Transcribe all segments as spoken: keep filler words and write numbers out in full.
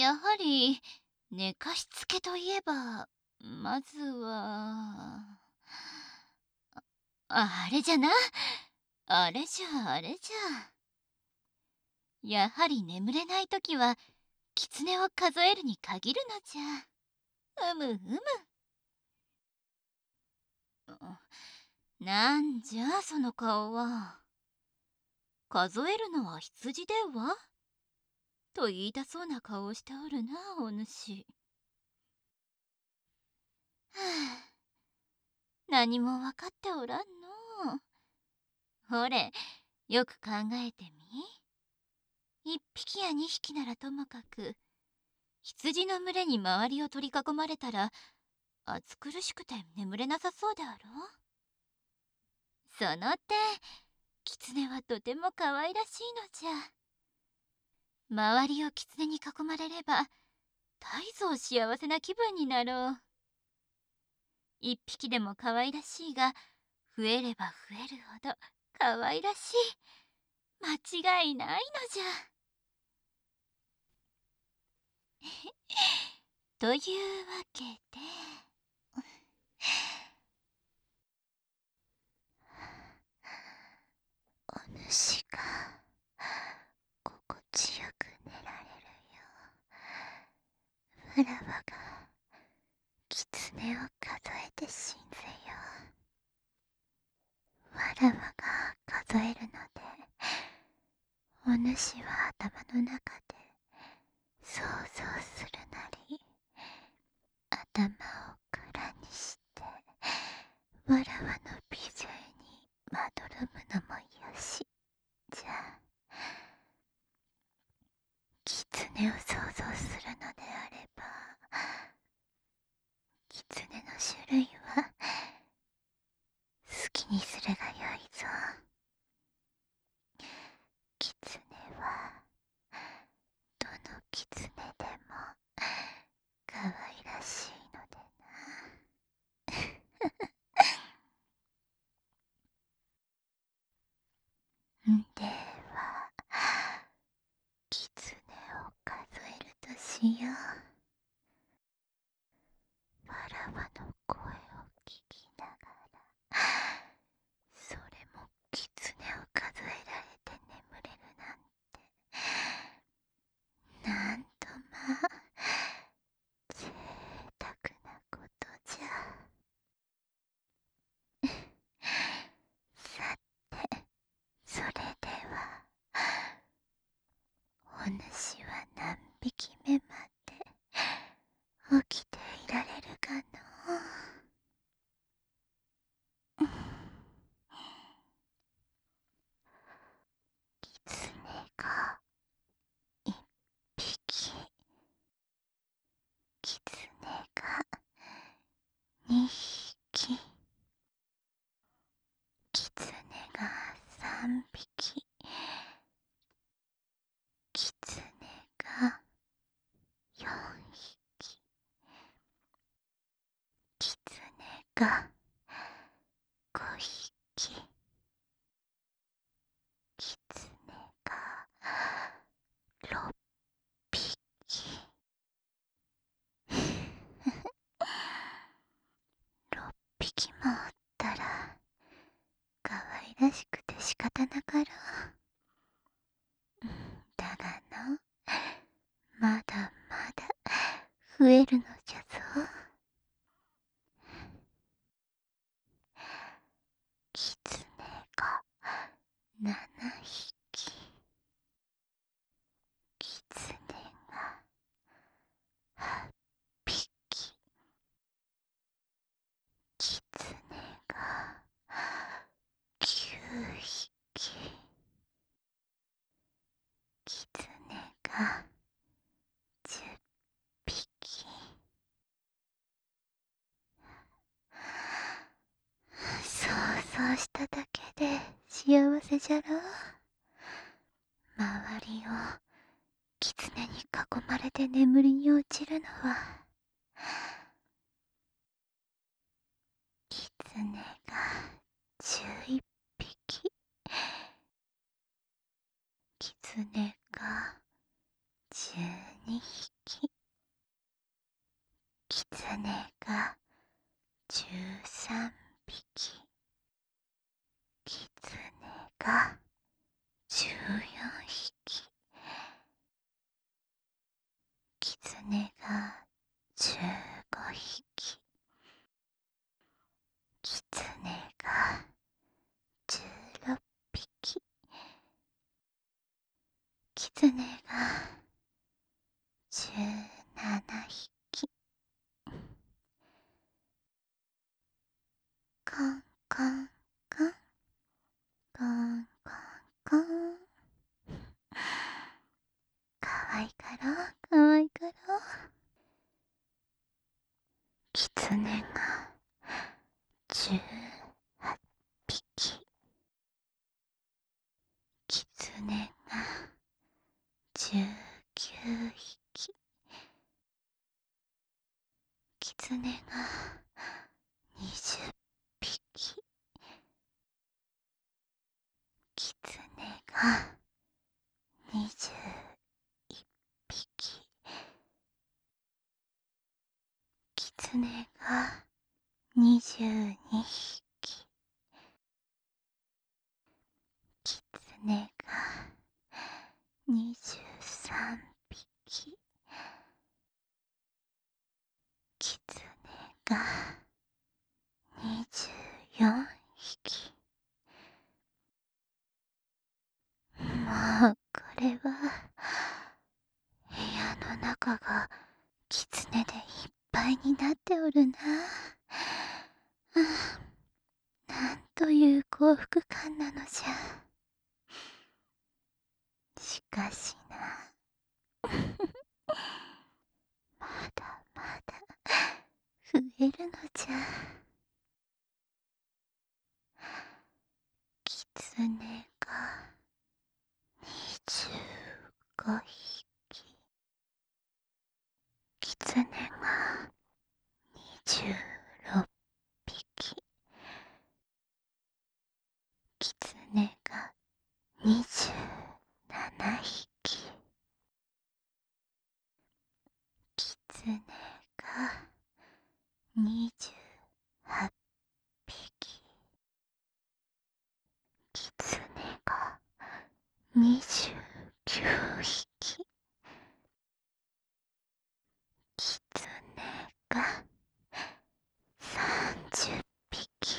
やはり寝かしつけといえば、まずはあれじゃな。あれじゃあれじゃ。やはり眠れないときは狐を数えるに限るのじゃ。うむうむ。なんじゃその顔は。数えるのは羊ではと言いたそうな顔をしておるな、お主。はあ、何も分かっておらんの。ほれ、よく考えてみ。一匹や二匹ならともかく、羊の群れに周りを取り囲まれたら、暑苦しくて眠れなさそうであろう。その点、狐はとても可愛らしいのじゃ。周りを狐に囲まれれば、大層幸せな気分になろう。一匹でも可愛らしいが、増えれば増えるほど可愛らしい。間違いないのじゃ。というわけでお主が心地よく寝られるよう、わらわが狐を数えて死んぜよ。わらわが数えるので、お主は頭の中で想像するなり、頭を空にしてわらわの美声にまどろむのもよし。じゃあ狐を想像するのであれば、狐の種類は好きにするがよいぞ。狐はどの狐でもかわいらしいのでな。では狐を数えるとしよう。わらわの声を聞きながら、それも狐を数えられて眠れるなんて、なんとまあ贅沢なことじゃ。さて、それではお主は何匹目まで起きていられるかのう。狐が一匹、狐が二匹、狐が三匹、狐が四匹、狐が五匹、狐が六匹。六匹もおったらかわいらしくて仕方なかろう。だがの、まだまだ増えるのじゃぞ。狐が七匹、狐が八匹、狐が九匹、狐が十匹。想像しただけで幸せじゃろう。周りを狐に囲まれて眠りに落ちるのは、狐が十一匹、狐がじゅうにひき、キツネがじゅうさんびき、キツネがじゅうよんひき、キツネがじゅうごひき、キツネがじゅうろっぴき、キツネがじゅうななひき、コンコンコン、コンコンコン。かわいかろう、かわいかろう。キツネがじゅうはっぴき、キツネがじゅうきゅうひき、キツネがにじゅっぴき、キツネがにじゅういっぴき、キツネがにじゅうにひき、キツネがにじゅうさんびき、キツネがにじゅうよんひき。もうこれは部屋の中がキツネでいっぱいになっておるな。ああ、なんという幸福感なのじゃ。しかしな、まだまだ増えるのじゃ。キツネがにじゅうごひき、キツネがにじゅうろっぴき、キツネがにじゅうななひき、キツネがにじゅうはっぴき、キツネがにじゅうきゅうひき、キツネがさんじゅっぴき。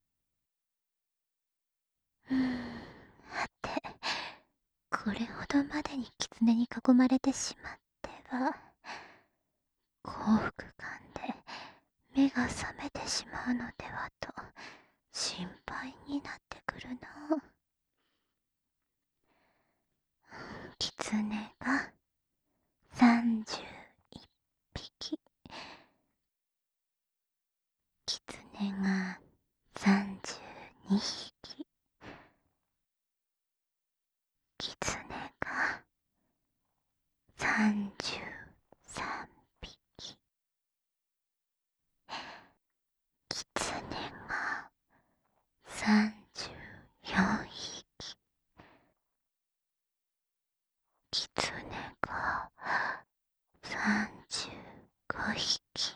うーん、はて、これほどまでにキツネに囲まれてしまっては、幸福感で目が覚めてしまうのではと心配になってくるの。キツネがさんじゅういっぴき、キツネがさんじゅうにひき、キツネがさんじゅうさんびき、キツネがさんじゅうよんひき、キツネがさんじゅうごひき、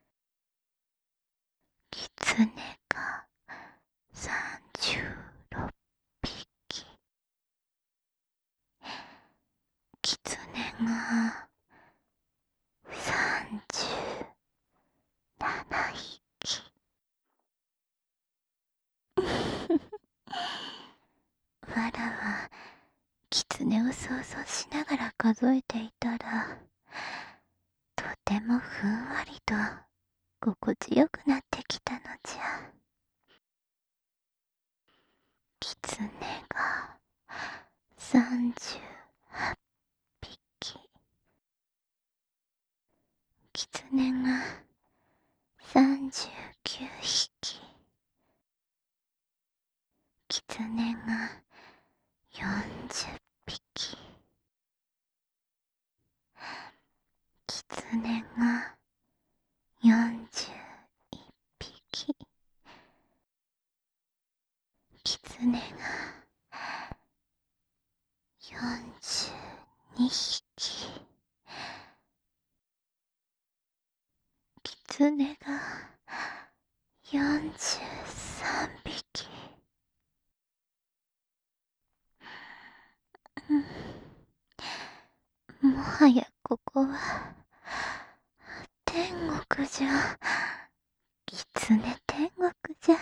キツネがさんじゅうろっぴき、キツネがさんじゅうななひき。わらはキツネを想像しながら数えていたら、とてもふんわりと心地よくなってきたのじゃ。キツネがさんじゅうはっぴき、キツネがさんじゅうきゅうひき、キツネがよんじゅっぴき、キツネがよんじゅういっぴき、キツネがよんじゅうにひき、 狐がよんじゅうさんびき。うん、もはやここは天国じゃ。狐天国じゃ。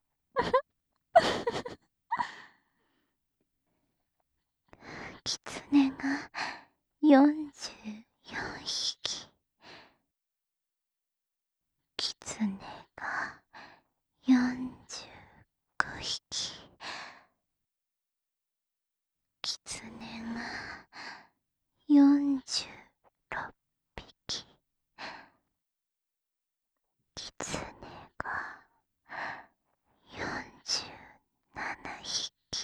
狐がよんじゅうよんひき。狐がよんじゅうごひき。狐がよんじゅうろっぴき。狐がよんじゅうななひき。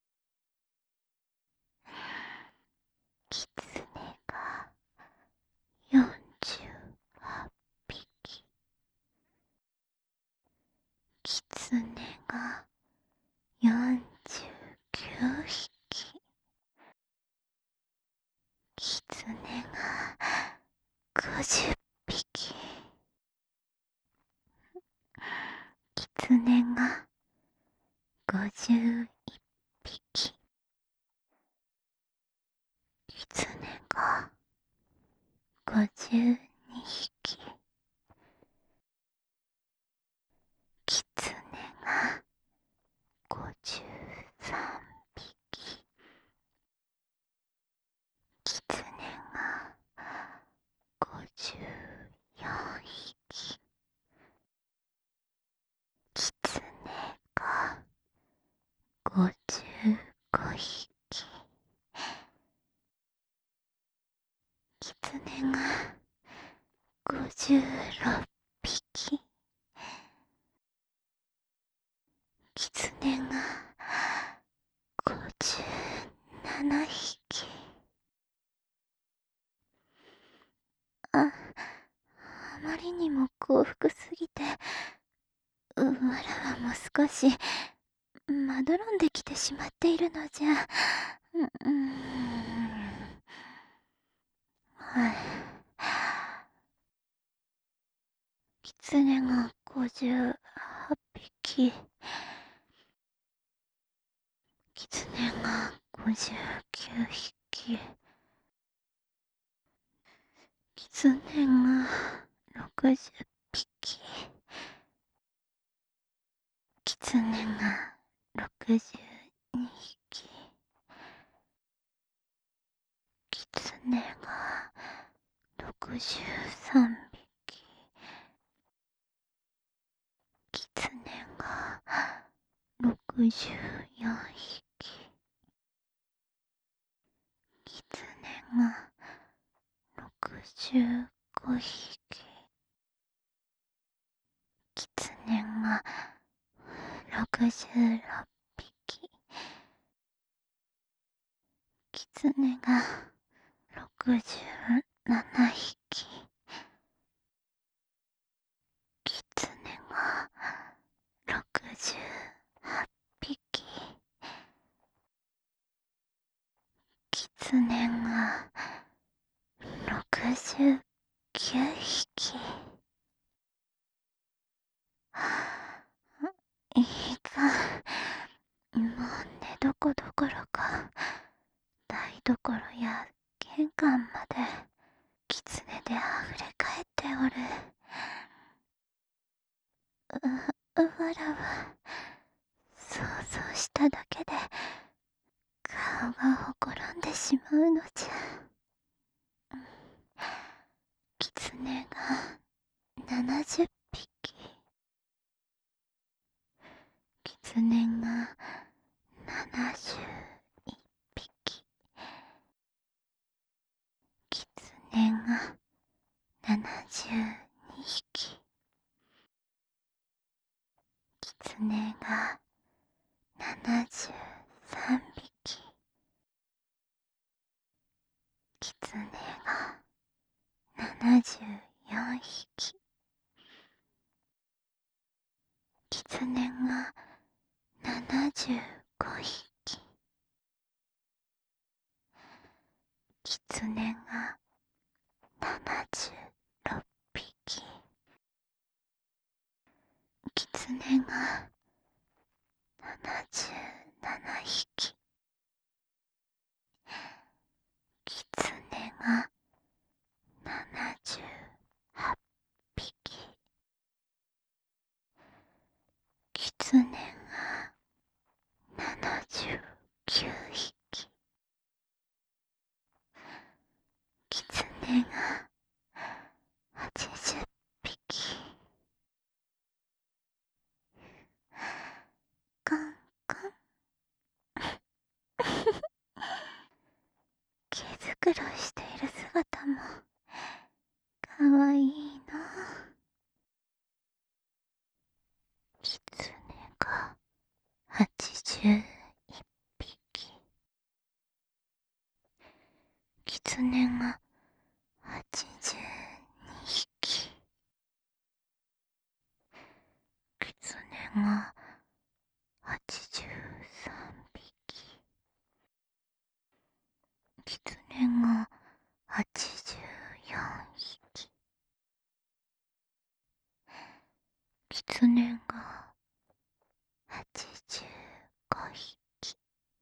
狐がよんじゅうはっぴき。狐がよんじゅうきゅうひき。狐がごじゅっぴき。狐がごじゅういっぴき。狐がごじゅうにひき。狐がごじゅうさんびき。狐がごじゅうよんひき。狐がごじゅうごひき。狐がごじゅうろっぴき。狐がごじゅうななひき。あ、あまりにも幸福すぎて、わらわも少しまどろんできてしまっているのじゃ。う、うーん。はい。狐がごじゅうはっぴき。狐がごじゅうきゅうひき。狐がろくじゅっぴき。狐がろくじゅうにひき。狐がろくじゅうさんびき。狐がろくじゅうよんひき。狐がろくじゅうごひき。狐がろくじゅうろっぴき。狐がろくじゅうななひき。狐がろくじゅうはっぴき。狐がろくじゅうきゅうひき。いかん、もう寝床どころか台所や玄関まで狐であふれかえっておる。う、わらは想像しただけで顔がほころんでしまうのじゃ。狐がななじゅっぴき。狐がななじゅういっぴき。狐がななじゅうにひき。狐がななじゅうさんびき。狐がななじゅうよんひき。狐がななじゅうごひき。狐がななじゅうろっぴき。 苦労している姿もかわいいな。キツネがはちじゅういっぴき、キツネがはちじゅうにひき、キツネがはちじゅうさんびき、キツネがはちじゅうよんひき、キツネがはちじゅうごひき、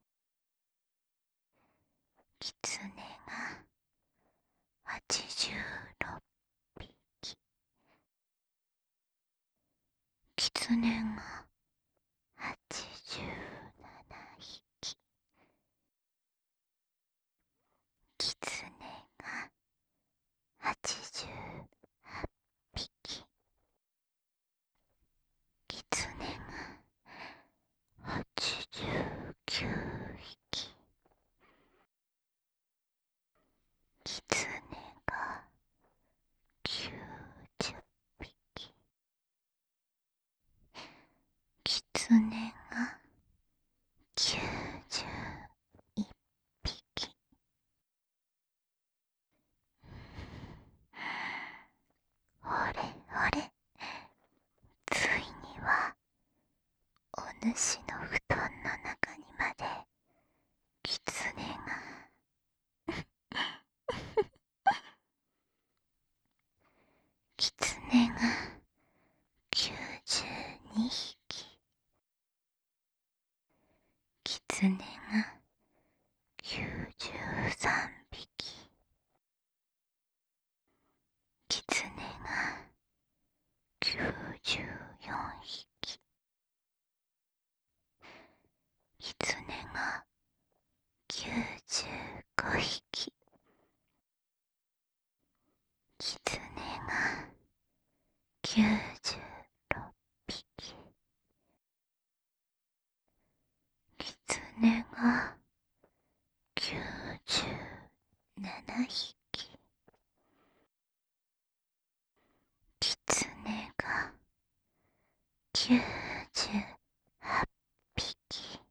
キツネがはちじゅうろっぴき、キツネがはちじゅうななひき、キツネがはちじゅうはっぴき、キツネがはちじゅうきゅうひき、キツネがきゅうじゅっぴき、キツネがきゅうじゅういっぴき。ほれほれ、ついにはお主の布団の中にまでキツネがキツネがきゅうじゅうにひき、キツネがきゅうじゅうさんびき、キツネがきゅうじゅうよんひき、キツネがきゅうじゅうごひき、キツネがきゅうじゅうろっぴき、キツネがきゅうじゅうななひき、キツネがきゅうじゅうはっぴき、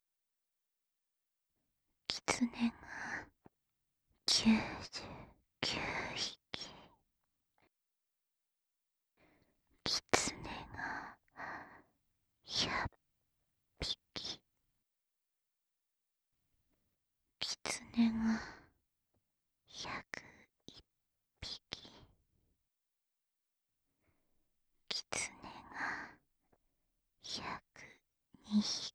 キツネがきゅうじゅうきゅうひき、キツネがひゃっぴき、キツネがひゃくいっぴき、キツネがひゃくにひ